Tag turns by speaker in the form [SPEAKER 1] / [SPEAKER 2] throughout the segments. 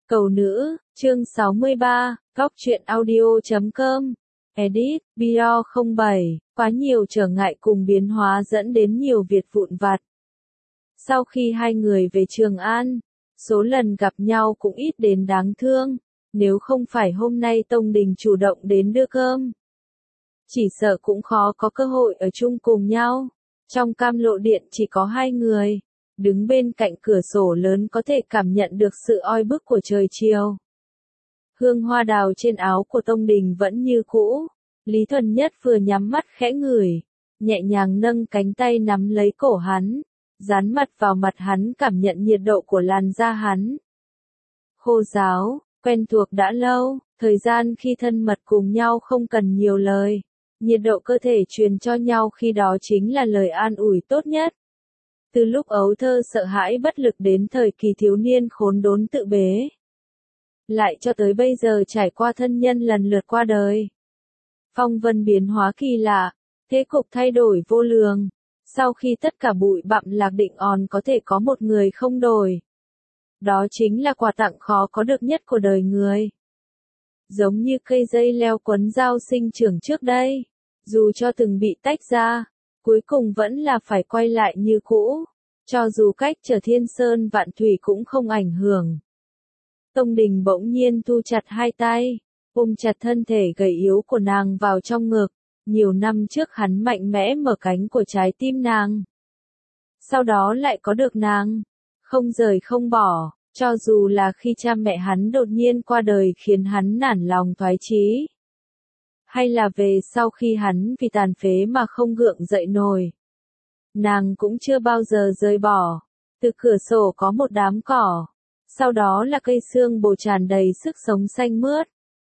[SPEAKER 1] Cầu nữ, chương 63, góc truyện audio.com. Edit, Bio 07, quá nhiều trở ngại cùng biến hóa dẫn đến nhiều việc vụn vặt. Sau khi hai người về Trường An, số lần gặp nhau cũng ít đến đáng thương, nếu không phải hôm nay Tông Đình chủ động đến đưa cơm. Chỉ sợ cũng khó có cơ hội ở chung cùng nhau. Trong Cam Lộ Điện chỉ có hai người, đứng bên cạnh cửa sổ lớn có thể cảm nhận được sự oi bức của trời chiều. Hương hoa đào trên áo của Tông Đình vẫn như cũ, Lý Thuần Nhất vừa nhắm mắt khẽ ngửi, nhẹ nhàng nâng cánh tay nắm lấy cổ hắn, dán mặt vào mặt hắn cảm nhận nhiệt độ của làn da hắn. Khô ráo, quen thuộc đã lâu, thời gian khi thân mật cùng nhau không cần nhiều lời. Nhiệt độ cơ thể truyền cho nhau khi đó chính là lời an ủi tốt nhất. Từ lúc ấu thơ sợ hãi bất lực đến thời kỳ thiếu niên khốn đốn tự bế. Lại cho tới bây giờ trải qua thân nhân lần lượt qua đời. Phong vân biến hóa kỳ lạ, thế cục thay đổi vô lường. Sau khi tất cả bụi bặm lạc định còn có thể có một người không đổi. Đó chính là quà tặng khó có được nhất của đời người. Giống như cây dây leo quấn dao sinh trưởng trước đây, dù cho từng bị tách ra, cuối cùng vẫn là phải quay lại như cũ, cho dù cách trở thiên sơn vạn thủy cũng không ảnh hưởng. Tông Đình bỗng nhiên thu chặt hai tay, ôm chặt thân thể gầy yếu của nàng vào trong ngực, nhiều năm trước hắn mạnh mẽ mở cánh của trái tim nàng. Sau đó lại có được nàng, không rời không bỏ. Cho dù là khi cha mẹ hắn đột nhiên qua đời khiến hắn nản lòng thoái chí. Hay là về sau khi hắn vì tàn phế mà không gượng dậy nổi. Nàng cũng chưa bao giờ rời bỏ. Từ cửa sổ có một đám cỏ. Sau đó là cây xương bồ tràn đầy sức sống xanh mướt.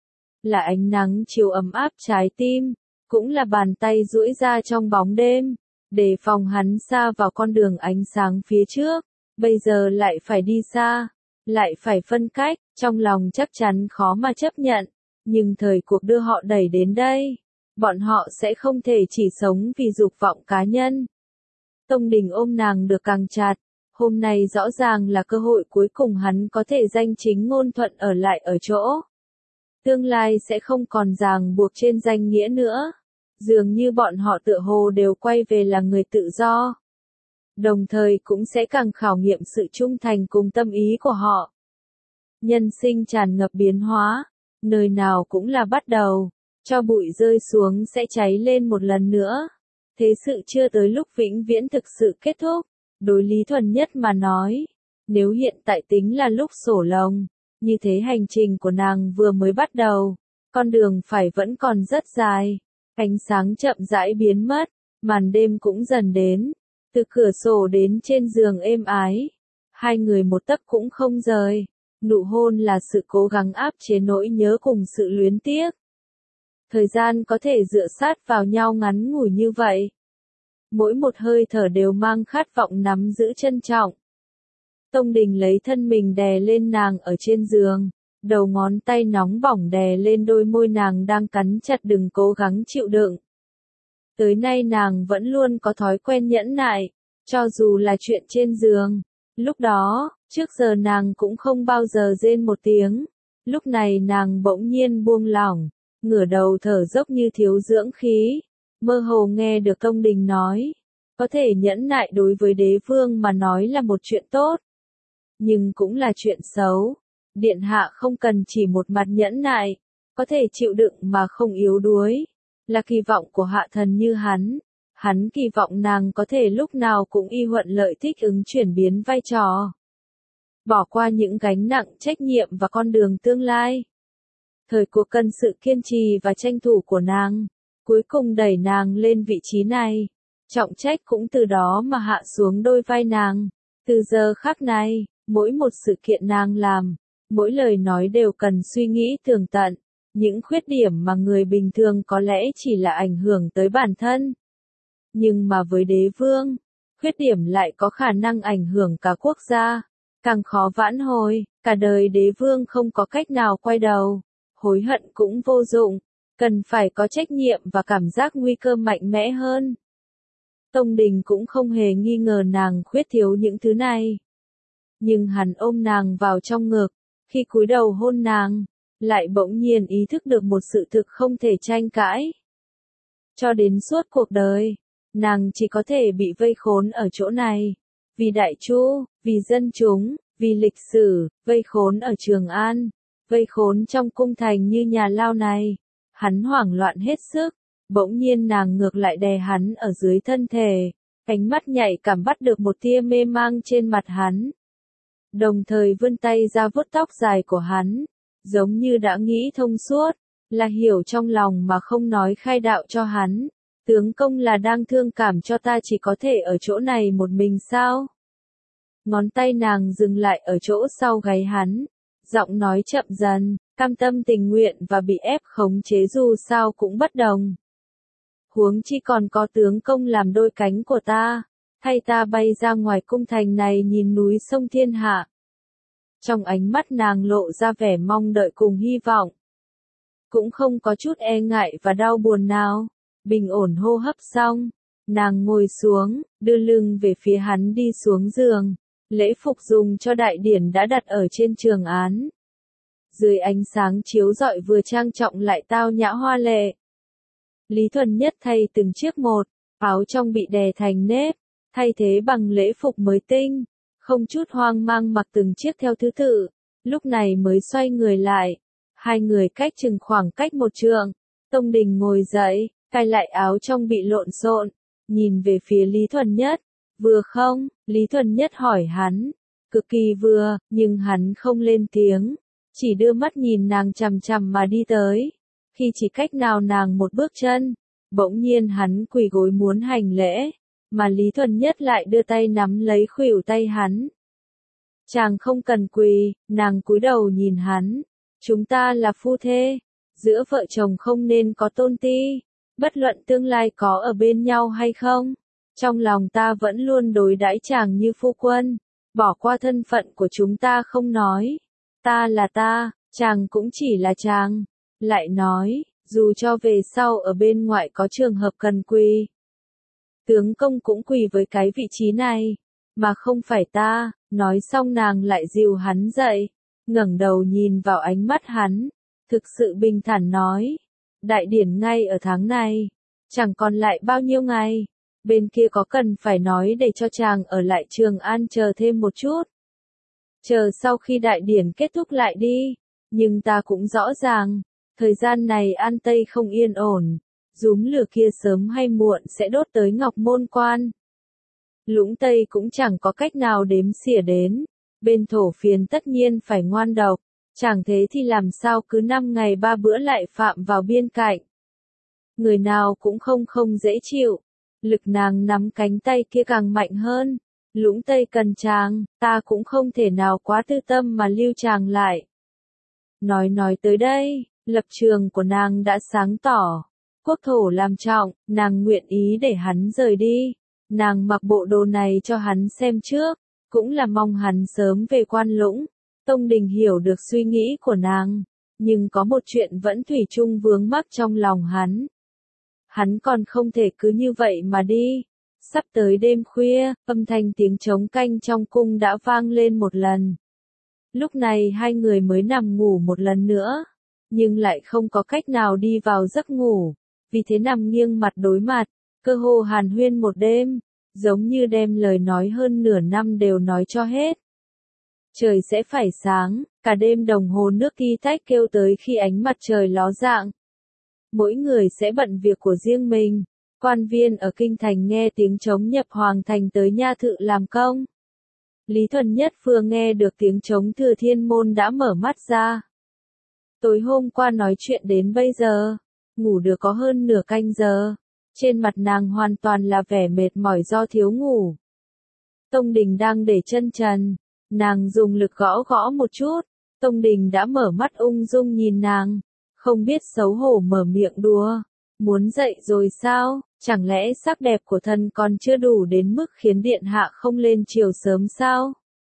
[SPEAKER 1] Là ánh nắng chiều ấm áp trái tim. Cũng là bàn tay duỗi ra trong bóng đêm. Để phòng hắn xa vào con đường ánh sáng phía trước. Bây giờ lại phải đi xa, lại phải phân cách, trong lòng chắc chắn khó mà chấp nhận, nhưng thời cuộc đưa họ đẩy đến đây, bọn họ sẽ không thể chỉ sống vì dục vọng cá nhân. Tông Đình ôm nàng được càng chặt, hôm nay rõ ràng là cơ hội cuối cùng hắn có thể danh chính ngôn thuận ở lại ở chỗ. Tương lai sẽ không còn ràng buộc trên danh nghĩa nữa, dường như bọn họ tựa hồ đều quay về là người tự do. Đồng thời cũng sẽ càng khảo nghiệm sự trung thành cùng tâm ý của họ. Nhân sinh tràn ngập biến hóa, nơi nào cũng là bắt đầu, cho bụi rơi xuống sẽ cháy lên một lần nữa. Thế sự chưa tới lúc vĩnh viễn thực sự kết thúc, đối Lý Thuần Nhất mà nói, nếu hiện tại tính là lúc sổ lồng, như thế hành trình của nàng vừa mới bắt đầu, con đường phải vẫn còn rất dài, ánh sáng chậm rãi biến mất, màn đêm cũng dần đến. Từ cửa sổ đến trên giường êm ái, hai người một tấc cũng không rời, nụ hôn là sự cố gắng áp chế nỗi nhớ cùng sự luyến tiếc. Thời gian có thể dựa sát vào nhau ngắn ngủi như vậy. Mỗi một hơi thở đều mang khát vọng nắm giữ trân trọng. Tông Đình lấy thân mình đè lên nàng ở trên giường, đầu ngón tay nóng bỏng đè lên đôi môi nàng đang cắn chặt đừng cố gắng chịu đựng. Tới nay nàng vẫn luôn có thói quen nhẫn nại, cho dù là chuyện trên giường. Lúc đó, trước giờ nàng cũng không bao giờ rên một tiếng. Lúc này nàng bỗng nhiên buông lỏng, ngửa đầu thở dốc như thiếu dưỡng khí. Mơ hồ nghe được Tông Đình nói, có thể nhẫn nại đối với đế vương mà nói là một chuyện tốt. Nhưng cũng là chuyện xấu. Điện hạ không cần chỉ một mặt nhẫn nại, có thể chịu đựng mà không yếu đuối. Là kỳ vọng của hạ thần như hắn kỳ vọng nàng có thể lúc nào cũng y thuận lợi thích ứng chuyển biến vai trò. Bỏ qua những gánh nặng trách nhiệm và con đường tương lai. Thời cuộc cần sự kiên trì và tranh thủ của nàng, cuối cùng đẩy nàng lên vị trí này. Trọng trách cũng từ đó mà hạ xuống đôi vai nàng. Từ giờ khắc này, mỗi một sự kiện nàng làm, mỗi lời nói đều cần suy nghĩ tường tận. Những khuyết điểm mà người bình thường có lẽ chỉ là ảnh hưởng tới bản thân. Nhưng mà với đế vương, khuyết điểm lại có khả năng ảnh hưởng cả quốc gia. Càng khó vãn hồi, cả đời đế vương không có cách nào quay đầu. Hối hận cũng vô dụng, cần phải có trách nhiệm và cảm giác nguy cơ mạnh mẽ hơn. Tông Đình cũng không hề nghi ngờ nàng khuyết thiếu những thứ này. Nhưng hắn ôm nàng vào trong ngực, Khi cúi đầu hôn nàng, lại bỗng nhiên ý thức được một sự thực không thể tranh cãi. Cho đến suốt cuộc đời, nàng chỉ có thể bị vây khốn ở chỗ này. Vì Đại Chu, vì dân chúng, vì lịch sử, vây khốn ở Trường An, vây khốn trong cung thành như nhà lao này. Hắn hoảng loạn hết sức, bỗng nhiên nàng ngược lại đè hắn ở dưới thân thể, ánh mắt nhạy cảm bắt được một tia mê mang trên mặt hắn. Đồng thời vươn tay ra vuốt tóc dài của hắn, giống như đã nghĩ thông suốt, là hiểu trong lòng mà không nói khai đạo cho hắn. Tướng công là đang thương cảm cho ta chỉ có thể ở chỗ này một mình sao? Ngón tay nàng dừng lại ở chỗ sau gáy hắn, giọng nói chậm dần, cam tâm tình nguyện và bị ép khống chế dù sao cũng bất đồng. Huống chi còn có tướng công làm đôi cánh của ta, thay ta bay ra ngoài cung thành này nhìn núi sông thiên hạ. Trong ánh mắt nàng lộ ra vẻ mong đợi cùng hy vọng. Cũng không có chút e ngại và đau buồn nào. Bình ổn hô hấp xong, nàng ngồi xuống, đưa lưng về phía hắn đi xuống giường. Lễ phục dùng cho đại điển đã đặt ở trên Trường Án. Dưới ánh sáng chiếu rọi vừa trang trọng lại tao nhã hoa lệ. Lý Thuần Nhất thay từng chiếc một, áo trong bị đè thành nếp, thay thế bằng lễ phục mới tinh, không chút hoang mang mặc từng chiếc theo thứ tự, lúc này mới xoay người lại. Hai người cách chừng khoảng cách một trượng, Tông Đình ngồi dậy, cài lại áo trong bị lộn xộn, nhìn về phía Lý Thuần Nhất. Vừa không? Lý Thuần Nhất hỏi hắn. Cực kỳ vừa, nhưng hắn không lên tiếng, chỉ đưa mắt nhìn nàng chằm chằm mà đi tới. Khi chỉ cách nào nàng một bước chân, bỗng nhiên hắn quỳ gối muốn hành lễ, mà Lý Thuần Nhất lại đưa tay nắm lấy khuỷu tay hắn. Chàng không cần quỳ, nàng cúi đầu nhìn hắn. Chúng ta là phu thê, giữa vợ chồng không nên có tôn ti, bất luận tương lai có ở bên nhau hay không. Trong lòng ta vẫn luôn đối đãi chàng như phu quân, bỏ qua thân phận của chúng ta không nói. Ta là ta, chàng cũng chỉ là chàng. Lại nói, dù cho về sau ở bên ngoại có trường hợp cần quỳ, tướng công cũng quỳ với cái vị trí này, mà không phải ta. Nói xong nàng lại dìu hắn dậy, ngẩng đầu nhìn vào ánh mắt hắn, thực sự bình thản nói, đại điển ngay ở tháng này, chẳng còn lại bao nhiêu ngày, bên kia có cần phải nói để cho chàng ở lại Trường An chờ thêm một chút. Chờ sau khi đại điển kết thúc lại đi, nhưng ta cũng rõ ràng, thời gian này An Tây không yên ổn, rúm lửa kia sớm hay muộn sẽ đốt tới Ngọc Môn Quan. Lũng Tây cũng chẳng có cách nào đếm xỉa đến, bên thổ phiến tất nhiên phải ngoan độc, chẳng thế thì làm sao cứ 5 ngày 3 bữa lại phạm vào biên cạnh. Người nào cũng không dễ chịu, lực nàng nắm cánh tay kia càng mạnh hơn. Lũng Tây cần chàng, ta cũng không thể nào quá tư tâm mà lưu chàng lại. Nói tới đây, lập trường của nàng đã sáng tỏ. Quốc thổ làm trọng, nàng nguyện ý để hắn rời đi. Nàng mặc bộ đồ này cho hắn xem trước, cũng là mong hắn sớm về Quan Lũng. Tông Đình hiểu được suy nghĩ của nàng, nhưng có một chuyện vẫn thủy chung vướng mắc trong lòng hắn. Hắn còn không thể cứ như vậy mà đi. Sắp tới đêm khuya, âm thanh tiếng trống canh trong cung đã vang lên một lần. Lúc này hai người mới nằm ngủ một lần nữa, nhưng lại không có cách nào đi vào giấc ngủ, vì thế nằm nghiêng mặt đối mặt, cơ hồ hàn huyên một đêm, giống như đem lời nói hơn nửa năm đều nói cho hết. Trời sẽ phải sáng, cả đêm đồng hồ nước ti tách kêu tới khi ánh mặt trời ló dạng. Mỗi người sẽ bận việc của riêng mình. Quan viên ở kinh thành nghe tiếng trống nhập hoàng thành tới nha thự làm công. Lý Thuần Nhất vừa nghe được tiếng trống Thừa Thiên Môn đã mở mắt ra. Tối hôm qua nói chuyện đến bây giờ, ngủ được có hơn nửa canh giờ. Trên mặt nàng hoàn toàn là vẻ mệt mỏi do thiếu ngủ. Tông Đình đang để chân trần, nàng dùng lực gõ gõ một chút. Tông Đình đã mở mắt ung dung nhìn nàng, không biết xấu hổ mở miệng đùa. Muốn dậy rồi sao, chẳng lẽ sắc đẹp của thân còn chưa đủ đến mức khiến điện hạ không lên chiều sớm sao?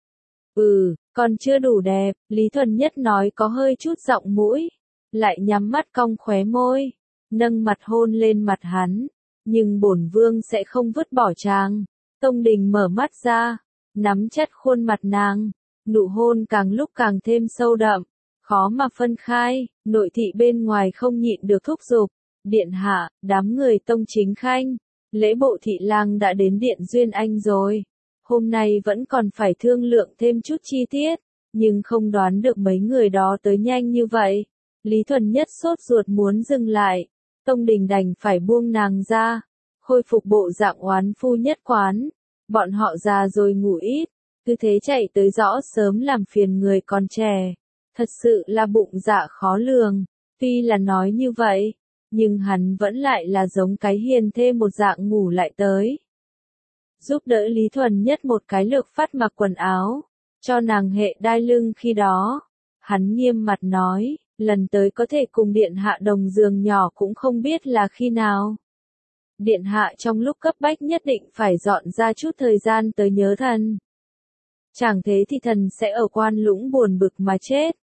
[SPEAKER 1] Còn chưa đủ đẹp, Lý Thuần Nhất nói có hơi chút giọng mũi, lại nhắm mắt cong khóe môi, nâng mặt hôn lên mặt hắn, nhưng bổn vương sẽ không vứt bỏ chàng. Tông Đình mở mắt ra, nắm chặt khuôn mặt nàng, nụ hôn càng lúc càng thêm sâu đậm, khó mà phân khai, nội thị bên ngoài không nhịn được thúc giục, điện hạ, đám người Tông Chính Khanh, lễ bộ thị lang đã đến điện Duyên Anh rồi, hôm nay vẫn còn phải thương lượng thêm chút chi tiết, nhưng không đoán được mấy người đó tới nhanh như vậy, Lý Thuần Nhất sốt ruột muốn dừng lại, Tông Đình đành phải buông nàng ra, khôi phục bộ dạng oán phu nhất quán, bọn họ già rồi ngủ ít, cứ thế chạy tới rõ sớm làm phiền người còn trẻ. Thật sự là bụng dạ khó lường, tuy là nói như vậy, nhưng hắn vẫn lại là giống cái hiền thê một dạng ngủ lại tới. Giúp đỡ Lý Thuần Nhất một cái lược phát mặc quần áo, cho nàng hệ đai lưng khi đó. Hắn nghiêm mặt nói, lần tới có thể cùng điện hạ đồng giường nhỏ cũng không biết là khi nào. Điện hạ trong lúc cấp bách nhất định phải dọn ra chút thời gian tới nhớ thần. Chẳng thế thì thần sẽ ở Quan Lũng buồn bực mà chết.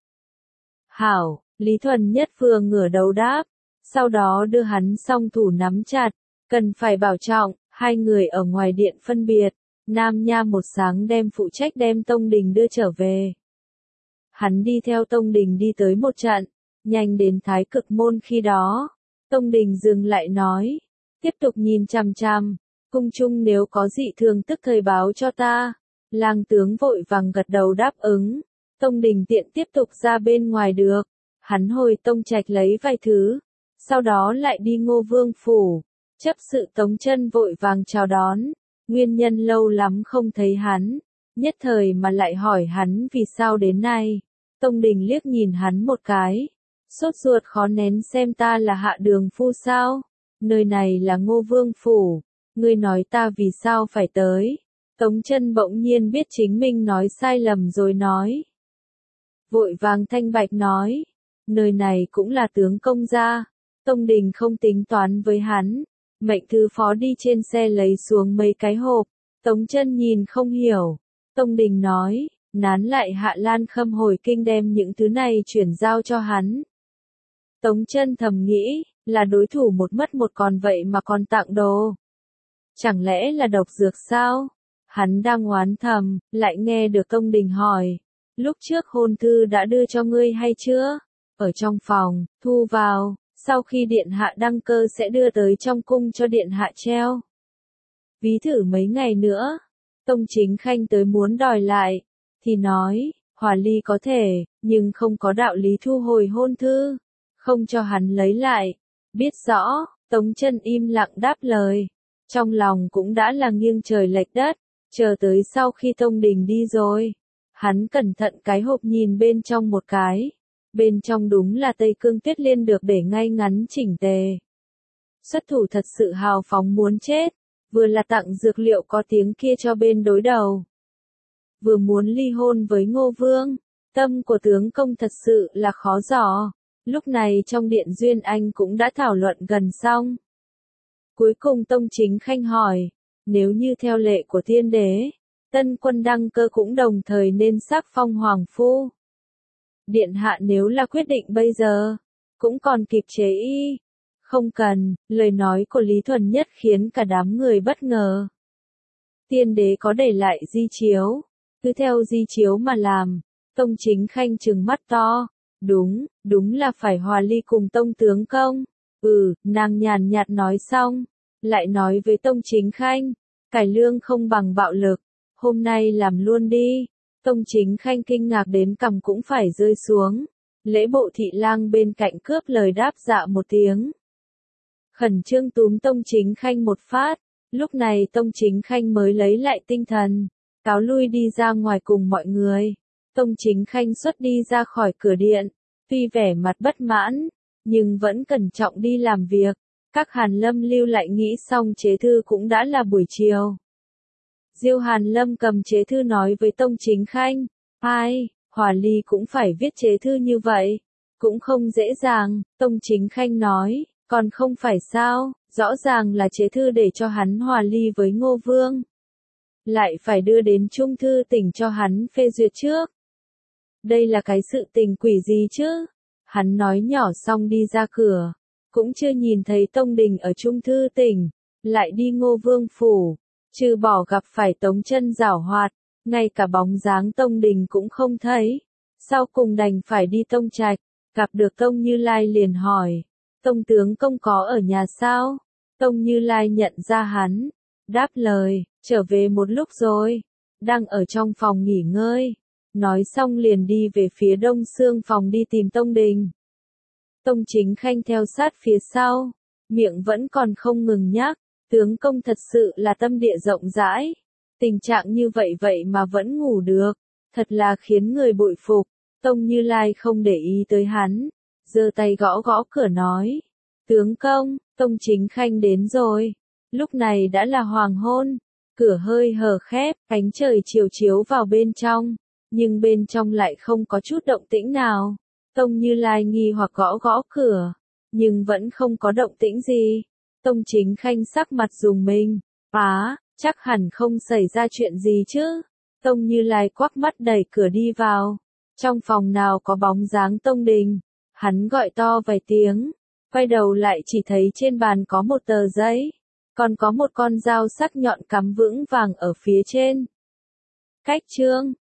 [SPEAKER 1] Hảo, Lý Thuần Nhất vừa ngửa đầu đáp, sau đó đưa hắn song thủ nắm chặt, cần phải bảo trọng, hai người ở ngoài điện phân biệt, Nam Nha một sáng đem phụ trách đem Tông Đình đưa trở về. Hắn đi theo Tông Đình đi tới một trận, nhanh đến Thái Cực Môn khi đó, Tông Đình dừng lại nói, tiếp tục nhìn chằm chằm, cung chung nếu có dị thường tức thời báo cho ta. Lang tướng vội vàng gật đầu đáp ứng. Tông Đình tiện tiếp tục ra bên ngoài được, hắn hồi Tông Trạch lấy vài thứ, sau đó lại đi Ngô Vương phủ, chấp sự Tống Chân vội vàng chào đón, nguyên nhân lâu lắm không thấy hắn, nhất thời mà lại hỏi hắn vì sao đến nay. Tông Đình liếc nhìn hắn một cái, sốt ruột khó nén xem ta là hạ đường phu sao, nơi này là Ngô Vương phủ, ngươi nói ta vì sao phải tới. Tống Chân bỗng nhiên biết chính mình nói sai lầm rồi nói. Vội vàng thanh bạch nói, nơi này cũng là tướng công gia. Tông Đình không tính toán với hắn, mệnh thư phó đi trên xe lấy xuống mấy cái hộp. Tống Chân nhìn không hiểu. Tông Đình nói, nán lại Hạ Lan Khâm hồi kinh đem những thứ này chuyển giao cho hắn. Tống Chân thầm nghĩ, là đối thủ một mất một còn vậy mà còn tặng đồ. Chẳng lẽ là độc dược sao? Hắn đang oán thầm, lại nghe được Tông Đình hỏi, lúc trước hôn thư đã đưa cho ngươi hay chưa? Ở trong phòng, thu vào, sau khi điện hạ đăng cơ sẽ đưa tới trong cung cho điện hạ treo. Ví thử mấy ngày nữa, Tông Chính Khanh tới muốn đòi lại, thì nói, hòa ly có thể, nhưng không có đạo lý thu hồi hôn thư, không cho hắn lấy lại. Biết rõ, Tống Chân im lặng đáp lời, trong lòng cũng đã là nghiêng trời lệch đất. Chờ tới sau khi Tông Đình đi rồi, hắn cẩn thận cái hộp nhìn bên trong một cái, bên trong đúng là Tây Cương Tuyết Liên được để ngay ngắn chỉnh tề. Xuất thủ thật sự hào phóng muốn chết, vừa là tặng dược liệu có tiếng kia cho bên đối đầu, vừa muốn ly hôn với Ngô Vương, tâm của tướng công thật sự là khó dò. Lúc này trong điện Duyên Anh cũng đã thảo luận gần xong. Cuối cùng Tông Chính Khanh hỏi, nếu như theo lệ của thiên đế, tân quân đăng cơ cũng đồng thời nên sắc phong hoàng phu. Điện hạ nếu là quyết định bây giờ, cũng còn kịp chế y. Không cần, lời nói của Lý Thuần Nhất khiến cả đám người bất ngờ. Tiên đế có để lại di chiếu, cứ theo di chiếu mà làm. Tông Chính Khanh trừng mắt to, đúng là phải hòa ly cùng Tông tướng công. Nàng nhàn nhạt nói xong, lại nói với Tông Chính Khanh, cải lương không bằng bạo lực, hôm nay làm luôn đi. Tông Chính Khanh kinh ngạc đến cằm cũng phải rơi xuống. Lễ bộ thị lang bên cạnh cướp lời đáp dạ một tiếng. Khẩn trương túm Tông Chính Khanh một phát, lúc này Tông Chính Khanh mới lấy lại tinh thần, cáo lui đi ra ngoài cùng mọi người. Tông Chính Khanh xuất đi ra khỏi cửa điện, tuy vẻ mặt bất mãn, nhưng vẫn cẩn trọng đi làm việc. Các Hàn Lâm lưu lại nghĩ xong chế thư cũng đã là buổi chiều. Diêu Hàn Lâm cầm chế thư nói với Tông Chính Khanh, hòa ly cũng phải viết chế thư như vậy, cũng không dễ dàng. Tông Chính Khanh nói, còn không phải sao, rõ ràng là chế thư để cho hắn hòa ly với Ngô Vương. Lại phải đưa đến Trung Thư Tỉnh cho hắn phê duyệt trước. Đây là cái sự tình quỷ gì chứ? Hắn nói nhỏ xong đi ra cửa, cũng chưa nhìn thấy Tông Đình ở Trung Thư Tỉnh, lại đi Ngô Vương phủ, trừ bỏ gặp phải Tống Chân giảo hoạt, ngay cả bóng dáng Tông Đình cũng không thấy. Sau cùng đành phải đi Tông Trạch, gặp được Tông Như Lai liền hỏi, Tông tướng công có ở nhà sao? Tông Như Lai nhận ra hắn, đáp lời, trở về một lúc rồi, đang ở trong phòng nghỉ ngơi. Nói xong liền đi về phía Đông Xương phòng đi tìm Tông Đình. Tông Chính Khanh theo sát phía sau, miệng vẫn còn không ngừng nhắc, tướng công thật sự là tâm địa rộng rãi. Tình trạng như vậy mà vẫn ngủ được, thật là khiến người bội phục. Tông Như Lai không để ý tới hắn, giơ tay gõ gõ cửa nói, tướng công, Tông Chính Khanh đến rồi. Lúc này đã là hoàng hôn, cửa hơi hở khép, ánh trời chiều chiếu vào bên trong, nhưng bên trong lại không có chút động tĩnh nào. Tông Như Lai nghi hoặc gõ gõ cửa, nhưng vẫn không có động tĩnh gì. Tông Chính Khanh sắc mặt rùng mình, chắc hẳn không xảy ra chuyện gì chứ. Tông Như Lai quắc mắt đẩy cửa đi vào. Trong phòng nào có bóng dáng Tông Đình, hắn gọi to vài tiếng, quay đầu lại chỉ thấy trên bàn có một tờ giấy, còn có một con dao sắc nhọn cắm vững vàng ở phía trên. Cách chương